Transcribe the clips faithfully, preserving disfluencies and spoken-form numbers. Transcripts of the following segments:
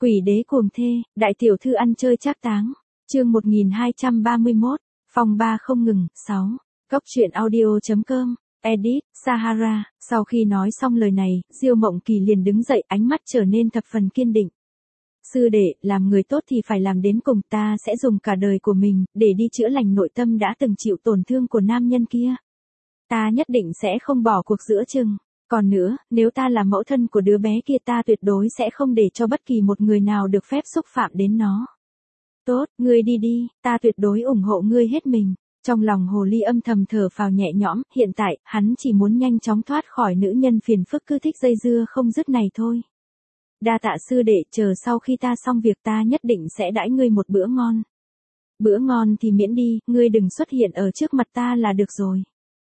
Quỷ đế cuồng thê, đại tiểu thư ăn chơi trác táng. Chương một nghìn hai trăm ba mươi mốt, phòng ba không ngừng, sáu. Góc truyện audio.com, edit, Sahara. Sau khi nói xong lời này, Diêu Mộng Kỳ liền đứng dậy, ánh mắt trở nên thập phần kiên định. Sư đệ, làm người tốt thì phải làm đến cùng, ta sẽ dùng cả đời của mình, để đi chữa lành nội tâm đã từng chịu tổn thương của nam nhân kia. Ta nhất định sẽ không bỏ cuộc giữa chừng. Còn nữa, nếu ta là mẫu thân của đứa bé kia ta tuyệt đối sẽ không để cho bất kỳ một người nào được phép xúc phạm đến nó. Tốt, ngươi đi đi, ta tuyệt đối ủng hộ ngươi hết mình. Trong lòng hồ ly âm thầm thở phào nhẹ nhõm, hiện tại, hắn chỉ muốn nhanh chóng thoát khỏi nữ nhân phiền phức cứ thích dây dưa không dứt này thôi. Đa tạ sư đệ, chờ sau khi ta xong việc ta nhất định sẽ đãi ngươi một bữa ngon. Bữa ngon thì miễn đi, ngươi đừng xuất hiện ở trước mặt ta là được rồi.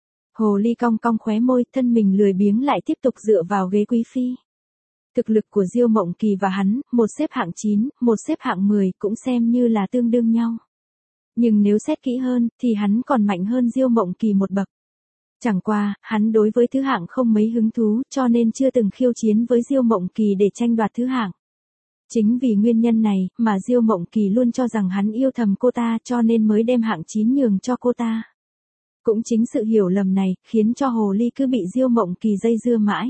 Hồ ly cong cong khóe môi, thân mình lười biếng lại tiếp tục dựa vào ghế quý phi. Thực lực của Diêu Mộng Kỳ và hắn, một xếp hạng chín, một xếp hạng mười, cũng xem như là tương đương nhau. Nhưng nếu xét kỹ hơn, thì hắn còn mạnh hơn Diêu Mộng Kỳ một bậc. Chẳng qua, hắn đối với thứ hạng không mấy hứng thú, cho nên chưa từng khiêu chiến với Diêu Mộng Kỳ để tranh đoạt thứ hạng. Chính vì nguyên nhân này, mà Diêu Mộng Kỳ luôn cho rằng hắn yêu thầm cô ta, cho nên mới đem hạng chín nhường cho cô ta. Cũng chính sự hiểu lầm này, khiến cho hồ ly cứ bị Diêu Mộng Kỳ dây dưa mãi.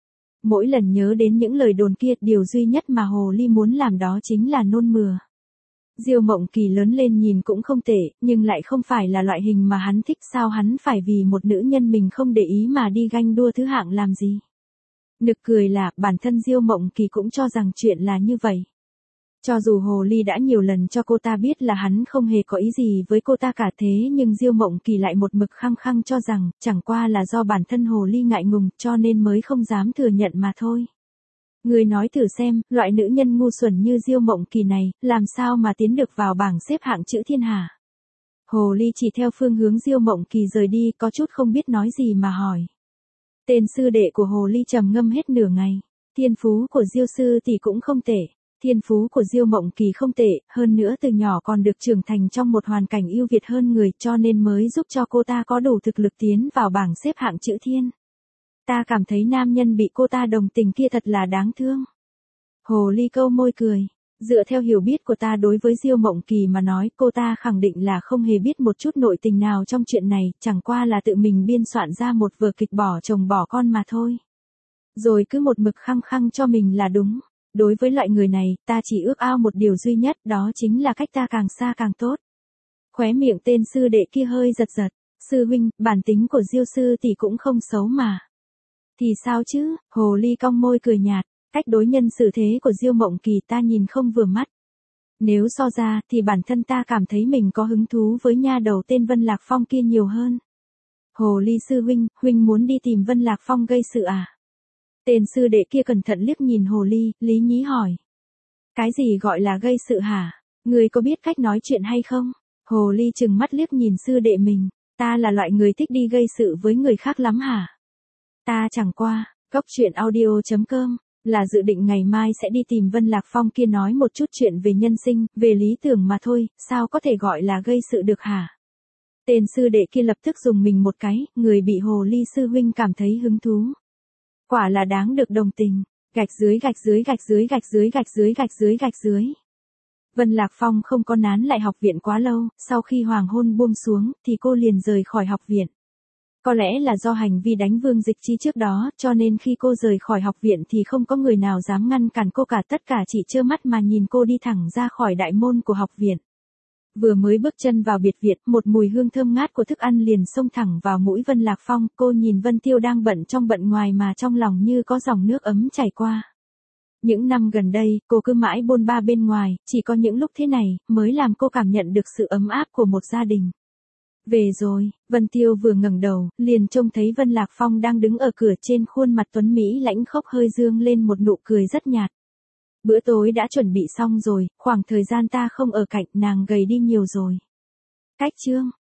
Mỗi lần nhớ đến những lời đồn kia, điều duy nhất mà hồ ly muốn làm đó chính là nôn mửa. Diêu Mộng Kỳ lớn lên nhìn cũng không tệ, nhưng lại không phải là loại hình mà hắn thích, sao hắn phải vì một nữ nhân mình không để ý mà đi ganh đua thứ hạng làm gì. Nực cười là, bản thân Diêu Mộng Kỳ cũng cho rằng chuyện là như vậy. Cho dù hồ ly đã nhiều lần cho cô ta biết là hắn không hề có ý gì với cô ta cả thế, nhưng Diêu Mộng Kỳ lại một mực khăng khăng cho rằng, chẳng qua là do bản thân hồ ly ngại ngùng, cho nên mới không dám thừa nhận mà thôi. Người nói thử xem, loại nữ nhân ngu xuẩn như Diêu Mộng Kỳ này, làm sao mà tiến được vào bảng xếp hạng chữ thiên hà. Hồ ly chỉ theo phương hướng Diêu Mộng Kỳ rời đi, có chút không biết nói gì mà hỏi. Tên sư đệ của hồ ly trầm ngâm hết nửa ngày. Thiên phú của Diêu sư thì cũng không tệ. Thiên phú của Diêu Mộng Kỳ không tệ, hơn nữa từ nhỏ còn được trưởng thành trong một hoàn cảnh ưu việt hơn người, cho nên mới giúp cho cô ta có đủ thực lực tiến vào bảng xếp hạng chữ thiên. Ta cảm thấy nam nhân bị cô ta đồng tình kia thật là đáng thương. Hồ ly câu môi cười. Dựa theo hiểu biết của ta đối với Diêu Mộng Kỳ mà nói, cô ta khẳng định là không hề biết một chút nội tình nào trong chuyện này, chẳng qua là tự mình biên soạn ra một vở kịch bỏ chồng bỏ con mà thôi. Rồi cứ một mực khăng khăng cho mình là đúng. Đối với loại người này, ta chỉ ước ao một điều duy nhất, đó chính là cách ta càng xa càng tốt. Khóe miệng tên sư đệ kia hơi giật giật. Sư huynh, bản tính của Diêu sư thì cũng không xấu mà. Thì sao chứ, hồ ly cong môi cười nhạt, cách đối nhân xử thế của Diêu Mộng Kỳ ta nhìn không vừa mắt. Nếu so ra, thì bản thân ta cảm thấy mình có hứng thú với nha đầu tên Vân Lạc Phong kia nhiều hơn. Hồ ly sư huynh, huynh muốn đi tìm Vân Lạc Phong gây sự à? Tên sư đệ kia cẩn thận liếc nhìn hồ ly, lý nhí hỏi. Cái gì gọi là gây sự hả? Người có biết cách nói chuyện hay không? Hồ ly trừng mắt liếc nhìn sư đệ mình, ta là loại người thích đi gây sự với người khác lắm hả? Ta chẳng qua, góc truyện audio.com, là dự định ngày mai sẽ đi tìm Vân Lạc Phong kia nói một chút chuyện về nhân sinh, về lý tưởng mà thôi, sao có thể gọi là gây sự được hả? Tên sư đệ kia lập tức dùng mình một cái, người bị hồ ly sư huynh cảm thấy hứng thú. Quả là đáng được đồng tình, gạch dưới gạch dưới gạch dưới gạch dưới gạch dưới gạch dưới gạch dưới. Vân Lạc Phong không có nán lại học viện quá lâu, sau khi hoàng hôn buông xuống, thì cô liền rời khỏi học viện. Có lẽ là do hành vi đánh Vương Dịch Chi trước đó, cho nên khi cô rời khỏi học viện thì không có người nào dám ngăn cản cô cả, tất cả chỉ trơ mắt mà nhìn cô đi thẳng ra khỏi đại môn của học viện. Vừa mới bước chân vào biệt viện, một mùi hương thơm ngát của thức ăn liền xông thẳng vào mũi Vân Lạc Phong, cô nhìn Vân Tiêu đang bận trong bận ngoài mà trong lòng như có dòng nước ấm chảy qua. Những năm gần đây, cô cứ mãi bôn ba bên ngoài, chỉ có những lúc thế này, mới làm cô cảm nhận được sự ấm áp của một gia đình. Về rồi, Vân Tiêu vừa ngẩng đầu, liền trông thấy Vân Lạc Phong đang đứng ở cửa, trên khuôn mặt tuấn Mỹ lãnh khốc hơi dương lên một nụ cười rất nhạt. Bữa tối đã chuẩn bị xong rồi, khoảng thời gian ta không ở cạnh nàng gầy đi nhiều rồi. Cách chương,